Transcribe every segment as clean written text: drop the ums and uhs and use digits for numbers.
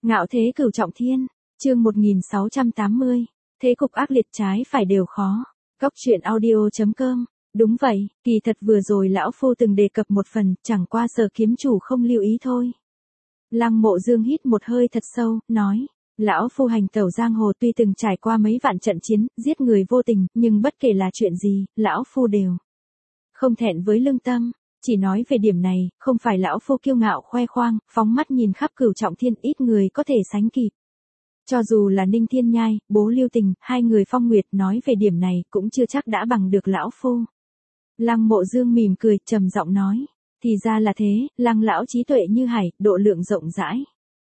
Ngạo thế cửu trọng thiên, chương 1680, thế cục ác liệt trái phải đều khó. Góc truyện audio.com. Đúng vậy, kỳ thật vừa rồi lão phu từng đề cập một phần, chẳng qua Sở kiếm chủ không lưu ý thôi. Lăng Mộ Dương hít một hơi thật sâu, nói, lão phu hành tẩu giang hồ tuy từng trải qua mấy vạn trận chiến, giết người vô tình, nhưng bất kể là chuyện gì, lão phu đều không thẹn với lương tâm. Chỉ nói về điểm này, không phải lão phu kiêu ngạo khoe khoang, phóng mắt nhìn khắp cửu trọng thiên ít người có thể sánh kịp. Cho dù là Ninh Thiên Nhai, Bố Lưu Tình, hai người Phong Nguyệt nói về điểm này cũng chưa chắc đã bằng được lão phu. Lăng Mộ Dương mỉm cười, trầm giọng nói, thì ra là thế, Lăng lão trí tuệ như hải, độ lượng rộng rãi.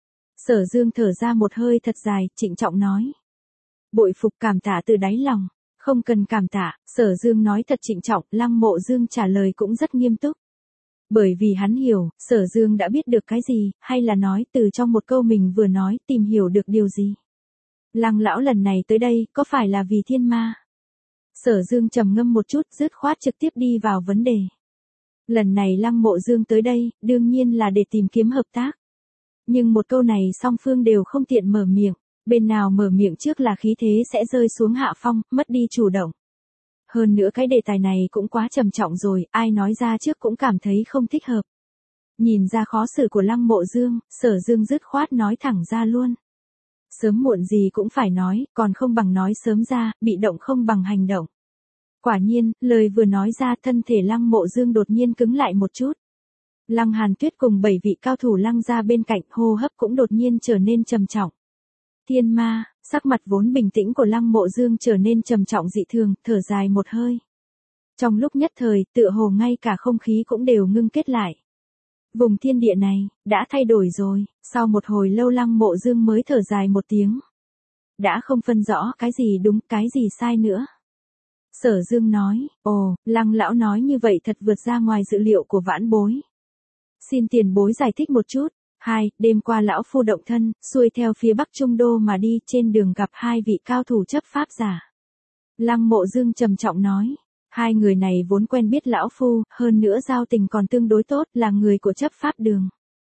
Sở Dương thở ra một hơi thật dài, trịnh trọng nói, bội phục cảm tạ từ đáy lòng. Không cần cảm tạ, Sở Dương nói thật trịnh trọng, Lăng Mộ Dương trả lời cũng rất nghiêm túc. Bởi vì hắn hiểu, Sở Dương đã biết được cái gì, hay là nói từ trong một câu mình vừa nói tìm hiểu được điều gì. Lăng lão lần này tới đây, có phải là vì thiên ma? Sở Dương trầm ngâm một chút, dứt khoát trực tiếp đi vào vấn đề. Lần này Lăng Mộ Dương tới đây, đương nhiên là để tìm kiếm hợp tác. Nhưng một câu này song phương đều không tiện mở miệng. Bên nào mở miệng trước là khí thế sẽ rơi xuống hạ phong, mất đi chủ động. Hơn nữa cái đề tài này cũng quá trầm trọng rồi, ai nói ra trước cũng cảm thấy không thích hợp. Nhìn ra khó xử của Lăng Mộ Dương, Sở Dương dứt khoát nói thẳng ra luôn. Sớm muộn gì cũng phải nói, còn không bằng nói sớm ra, bị động không bằng hành động. Quả nhiên, lời vừa nói ra thân thể Lăng Mộ Dương đột nhiên cứng lại một chút. Lăng Hàn Tuyết cùng 7 vị cao thủ Lăng gia bên cạnh, hô hấp cũng đột nhiên trở nên trầm trọng. Thiên ma, sắc mặt vốn bình tĩnh của Lăng Mộ Dương trở nên trầm trọng dị thường, thở dài một hơi. Trong lúc nhất thời, tựa hồ ngay cả không khí cũng đều ngưng kết lại. Vùng thiên địa này, đã thay đổi rồi, sau một hồi lâu Lăng Mộ Dương mới thở dài một tiếng. Đã không phân rõ cái gì đúng, cái gì sai nữa. Sở Dương nói, ồ, Lăng lão nói như vậy thật vượt ra ngoài dự liệu của vãn bối. Xin tiền bối giải thích một chút. Đêm qua lão phu động thân, xuôi theo phía Bắc Trung Đô mà đi, trên đường gặp hai vị cao thủ chấp pháp giả. Lăng Mộ Dương trầm trọng nói, hai người này vốn quen biết lão phu, hơn nữa giao tình còn tương đối tốt, là người của chấp pháp đường.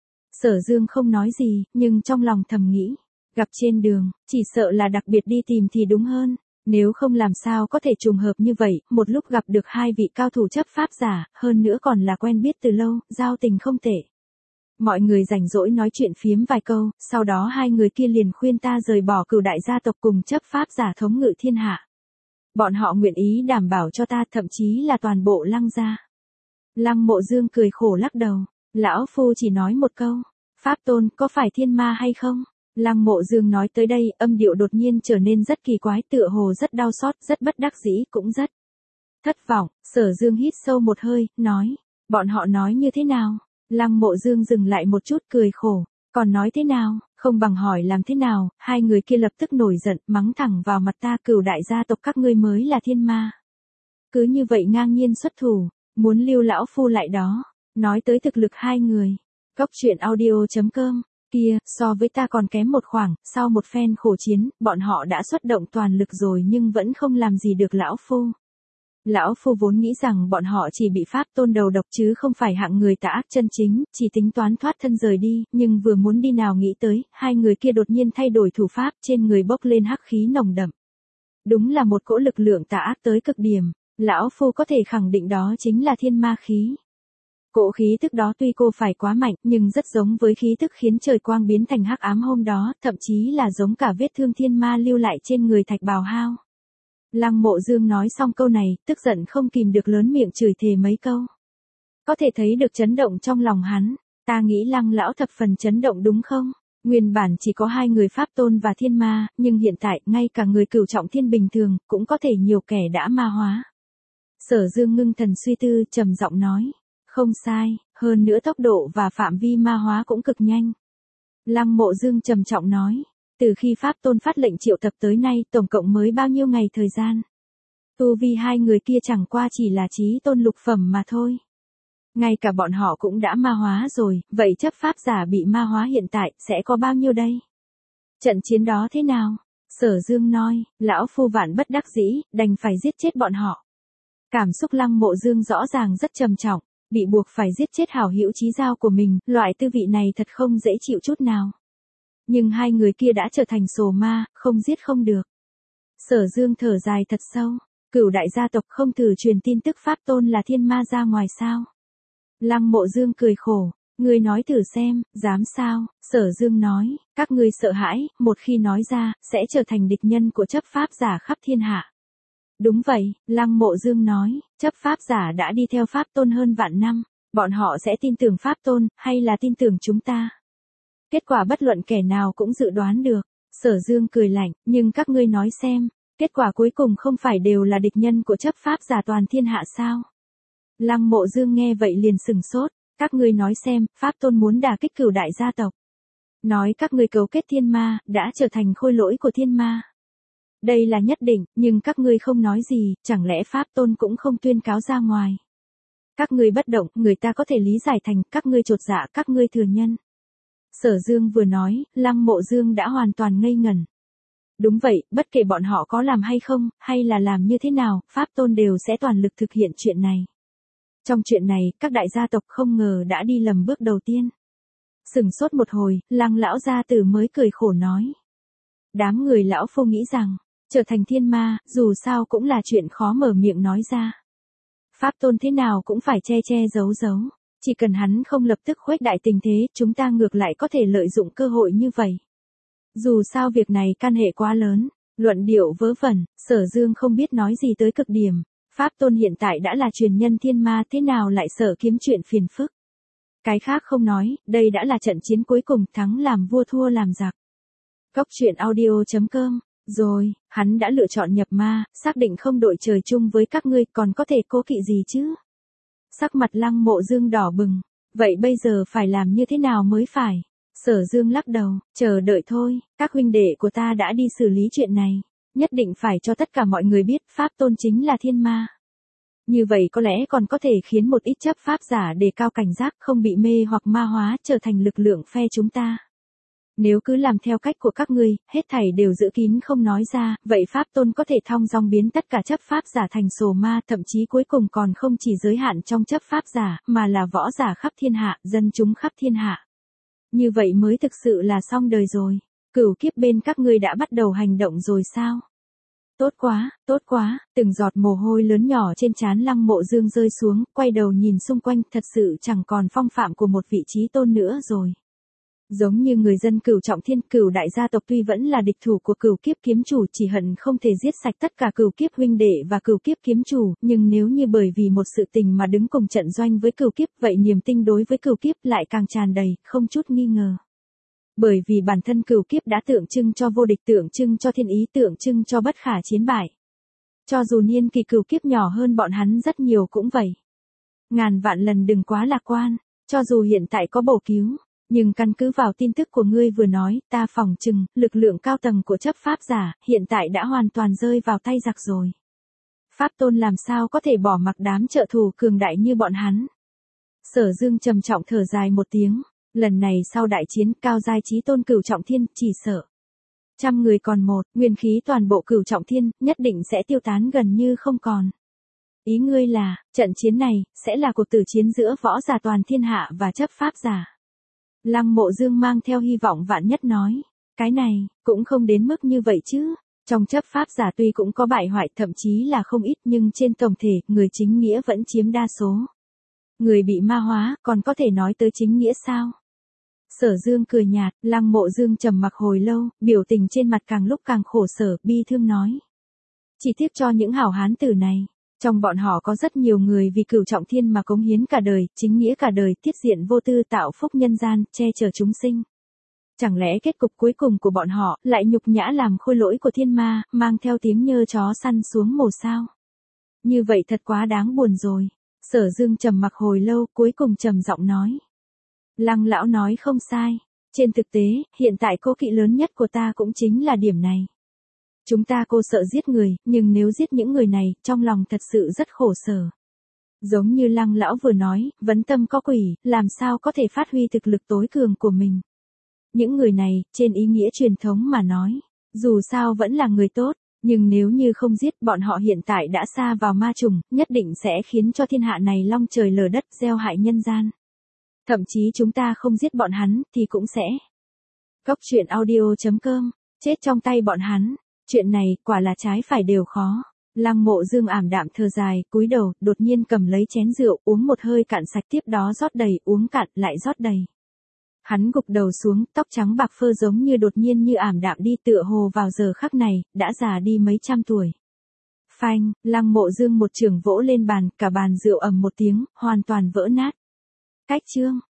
Sở Dương không nói gì, nhưng trong lòng thầm nghĩ, gặp trên đường, chỉ sợ là đặc biệt đi tìm thì đúng hơn. Nếu không làm sao có thể trùng hợp như vậy, một lúc gặp được hai vị cao thủ chấp pháp giả, hơn nữa còn là quen biết từ lâu, giao tình không tệ. Mọi người rảnh rỗi nói chuyện phiếm vài câu, sau đó hai người kia liền khuyên ta rời bỏ Cửu đại gia tộc cùng chấp pháp giả thống ngự thiên hạ. Bọn họ nguyện ý đảm bảo cho ta, thậm chí là toàn bộ Lăng gia. Lăng Mộ Dương cười khổ lắc đầu, lão phu chỉ nói một câu, pháp tôn có phải thiên ma hay không? Lăng Mộ Dương nói tới đây, âm điệu đột nhiên trở nên rất kỳ quái, tựa hồ rất đau xót, rất bất đắc dĩ, cũng rất thất vọng. Sở Dương hít sâu một hơi, nói, bọn họ nói như thế nào? Lăng Mộ Dương dừng lại một chút, cười khổ, còn nói thế nào, không bằng hỏi làm thế nào. Hai người kia lập tức nổi giận, mắng thẳng vào mặt ta, Cửu đại gia tộc các ngươi mới là thiên ma. Cứ như vậy ngang nhiên xuất thủ, muốn lưu lão phu lại đó. Nói tới thực lực hai người, góc truyện audio.com, kia, so với ta còn kém một khoảng, sau một phen khổ chiến, bọn họ đã xuất động toàn lực rồi nhưng vẫn không làm gì được lão phu. Lão phu vốn nghĩ rằng bọn họ chỉ bị pháp tôn đầu độc chứ không phải hạng người tà ác chân chính, chỉ tính toán thoát thân rời đi, nhưng vừa muốn đi nào nghĩ tới, hai người kia đột nhiên thay đổi thủ pháp, trên người bốc lên hắc khí nồng đậm. Đúng là một cỗ lực lượng tà ác tới cực điểm, lão phu có thể khẳng định đó chính là thiên ma khí. Cỗ khí tức đó tuy cô phải quá mạnh, nhưng rất giống với khí tức khiến trời quang biến thành hắc ám hôm đó, thậm chí là giống cả vết thương thiên ma lưu lại trên người Thạch Bào Hao. Lăng Mộ Dương nói xong câu này, tức giận không kìm được lớn miệng chửi thề mấy câu. Có thể thấy được chấn động trong lòng hắn, ta nghĩ Lăng lão thập phần chấn động đúng không? Nguyên bản chỉ có hai người pháp tôn và thiên ma, nhưng hiện tại, ngay cả người cửu trọng thiên bình thường, cũng có thể nhiều kẻ đã ma hóa. Sở Dương ngưng thần suy tư, trầm giọng nói, không sai, hơn nữa tốc độ và phạm vi ma hóa cũng cực nhanh. Lăng Mộ Dương trầm trọng nói, từ khi pháp tôn phát lệnh triệu tập tới nay, tổng cộng mới bao nhiêu ngày thời gian. Tu vi hai người kia chẳng qua chỉ là chí tôn lục phẩm mà thôi. Ngay cả bọn họ cũng đã ma hóa rồi, vậy chấp pháp giả bị ma hóa hiện tại, sẽ có bao nhiêu đây? Trận chiến đó thế nào? Sở Dương nói, lão phu vạn bất đắc dĩ, đành phải giết chết bọn họ. Cảm xúc Lăng Mộ Dương rõ ràng rất trầm trọng, bị buộc phải giết chết hảo hữu chí giao của mình, loại tư vị này thật không dễ chịu chút nào. Nhưng hai người kia đã trở thành sồ ma, không giết không được. Sở Dương thở dài thật sâu, Cửu đại gia tộc không thử truyền tin tức Pháp Tôn là thiên ma ra ngoài sao? Lăng Mộ Dương cười khổ, ngươi nói thử xem, dám sao? Sở Dương nói, các ngươi sợ hãi, một khi nói ra, sẽ trở thành địch nhân của chấp pháp giả khắp thiên hạ. Đúng vậy, Lăng Mộ Dương nói, chấp pháp giả đã đi theo Pháp Tôn hơn vạn năm, bọn họ sẽ tin tưởng Pháp Tôn, hay là tin tưởng chúng ta? Kết quả bất luận kẻ nào cũng dự đoán được. Sở Dương cười lạnh, nhưng các ngươi nói xem, kết quả cuối cùng không phải đều là địch nhân của chấp pháp giả toàn thiên hạ sao? Lăng Mộ Dương nghe vậy liền sừng sốt, các ngươi nói xem, Pháp Tôn muốn đả kích Cửu đại gia tộc. Nói các ngươi cấu kết thiên ma, đã trở thành khôi lỗi của thiên ma. Đây là nhất định, nhưng các ngươi không nói gì, chẳng lẽ Pháp Tôn cũng không tuyên cáo ra ngoài. Các ngươi bất động, người ta có thể lý giải thành các ngươi chột dạ, các ngươi thừa nhân. Sở Dương vừa nói, Lăng Mộ Dương đã hoàn toàn ngây ngẩn. Đúng vậy, bất kể bọn họ có làm hay không, hay là làm như thế nào, Pháp Tôn đều sẽ toàn lực thực hiện chuyện này. Trong chuyện này, các đại gia tộc không ngờ đã đi lầm bước đầu tiên. Sừng sốt một hồi, Lăng lão gia tử mới cười khổ nói. Đám người lão phu nghĩ rằng, trở thành thiên ma, dù sao cũng là chuyện khó mở miệng nói ra. Pháp Tôn thế nào cũng phải che che giấu giấu. Chỉ cần hắn không lập tức khuếch đại tình thế, chúng ta ngược lại có thể lợi dụng cơ hội như vậy. Dù sao việc này can hệ quá lớn, luận điệu vớ vẩn, Sở Dương không biết nói gì tới cực điểm. Pháp Tôn hiện tại đã là truyền nhân thiên ma, thế nào lại sợ kiếm chuyện phiền phức. Cái khác không nói, đây đã là trận chiến cuối cùng, thắng làm vua thua làm giặc. Cốc truyện audio.com. Rồi, hắn đã lựa chọn nhập ma, xác định không đội trời chung với các ngươi, còn có thể cố kỵ gì chứ? Sắc mặt Lăng Mộ Dương đỏ bừng, vậy bây giờ phải làm như thế nào mới phải? Sở Dương lắc đầu, chờ đợi thôi, các huynh đệ của ta đã đi xử lý chuyện này, nhất định phải cho tất cả mọi người biết Pháp Tôn chính là thiên ma. Như vậy có lẽ còn có thể khiến một ít chấp pháp giả đề cao cảnh giác, không bị mê hoặc ma hóa, trở thành lực lượng phe chúng ta. Nếu cứ làm theo cách của các ngươi, hết thảy đều giữ kín không nói ra, vậy Pháp Tôn có thể thong dong biến tất cả chấp pháp giả thành sồ ma, thậm chí cuối cùng còn không chỉ giới hạn trong chấp pháp giả, mà là võ giả khắp thiên hạ, dân chúng khắp thiên hạ. Như vậy mới thực sự là xong đời rồi. Cửu kiếp bên các ngươi đã bắt đầu hành động rồi sao? Tốt quá, từng giọt mồ hôi lớn nhỏ trên trán Lăng Mộ Dương rơi xuống, quay đầu nhìn xung quanh, thật sự chẳng còn phong phạm của một vị trí tôn nữa rồi. Giống như người dân Cửu Trọng Thiên, Cửu đại gia tộc tuy vẫn là địch thủ của Cửu kiếp kiếm chủ, chỉ hận không thể giết sạch tất cả Cửu kiếp huynh đệ và Cửu kiếp kiếm chủ, nhưng nếu như bởi vì một sự tình mà đứng cùng trận doanh với Cửu kiếp, vậy niềm tin đối với Cửu kiếp lại càng tràn đầy, không chút nghi ngờ. Bởi vì bản thân Cửu kiếp đã tượng trưng cho vô địch, tượng trưng cho thiên ý, tượng trưng cho bất khả chiến bại. Cho dù niên kỳ Cửu kiếp nhỏ hơn bọn hắn rất nhiều cũng vậy. Ngàn vạn lần đừng quá lạc quan, cho dù hiện tại có bổ cứu. Nhưng căn cứ vào tin tức của ngươi vừa nói, ta phỏng chừng, lực lượng cao tầng của chấp pháp giả, hiện tại đã hoàn toàn rơi vào tay giặc rồi. Pháp Tôn làm sao có thể bỏ mặc đám trợ thù cường đại như bọn hắn. Sở Dương trầm trọng thở dài một tiếng, lần này sau đại chiến cao giai chí tôn Cửu Trọng Thiên, chỉ sợ. 100 người còn một, nguyên khí toàn bộ Cửu Trọng Thiên, nhất định sẽ tiêu tán gần như không còn. Ý ngươi là, trận chiến này, sẽ là cuộc tử chiến giữa võ giả toàn thiên hạ và chấp pháp giả. Lăng Mộ Dương mang theo hy vọng vạn nhất nói, cái này, cũng không đến mức như vậy chứ. Trong chấp pháp giả tuy cũng có bại hoại, thậm chí là không ít, nhưng trên tổng thể, người chính nghĩa vẫn chiếm đa số. Người bị ma hóa, còn có thể nói tới chính nghĩa sao? Sở Dương cười nhạt, Lăng Mộ Dương trầm mặc hồi lâu, biểu tình trên mặt càng lúc càng khổ sở, bi thương nói. Chỉ tiếc cho những hảo hán tử này. Trong bọn họ có rất nhiều người vì Cửu Trọng Thiên mà cống hiến cả đời, chính nghĩa cả đời, tiết diện vô tư tạo phúc nhân gian, che chở chúng sinh. Chẳng lẽ kết cục cuối cùng của bọn họ lại nhục nhã làm khôi lỗi của thiên ma, mang theo tiếng nhơ chó săn xuống mồ sao? Như vậy thật quá đáng buồn rồi. Sở Dương trầm mặc hồi lâu, cuối cùng trầm giọng nói. Lăng lão nói không sai. Trên thực tế, hiện tại cố kỵ lớn nhất của ta cũng chính là điểm này. Chúng ta cô sợ giết người, nhưng nếu giết những người này, trong lòng thật sự rất khổ sở. Giống như Lăng lão vừa nói, vấn tâm có quỷ, làm sao có thể phát huy thực lực tối cường của mình. Những người này, trên ý nghĩa truyền thống mà nói, dù sao vẫn là người tốt, nhưng nếu như không giết, bọn họ hiện tại đã sa vào ma trùng, nhất định sẽ khiến cho thiên hạ này long trời lở đất, gieo hại nhân gian. Thậm chí chúng ta không giết bọn hắn, thì cũng sẽ Cốc truyện audio.com, chết trong tay bọn hắn. Chuyện này, quả là trái phải đều khó. Lăng Mộ Dương ảm đạm thở dài, cúi đầu, đột nhiên cầm lấy chén rượu, uống một hơi cạn sạch, tiếp đó rót đầy, uống cạn, lại rót đầy. Hắn gục đầu xuống, tóc trắng bạc phơ giống như đột nhiên như ảm đạm đi, tựa hồ vào giờ khắc này, đã già đi mấy trăm tuổi. Phanh, Lăng Mộ Dương một chưởng vỗ lên bàn, cả bàn rượu ầm một tiếng, hoàn toàn vỡ nát. Cách chương.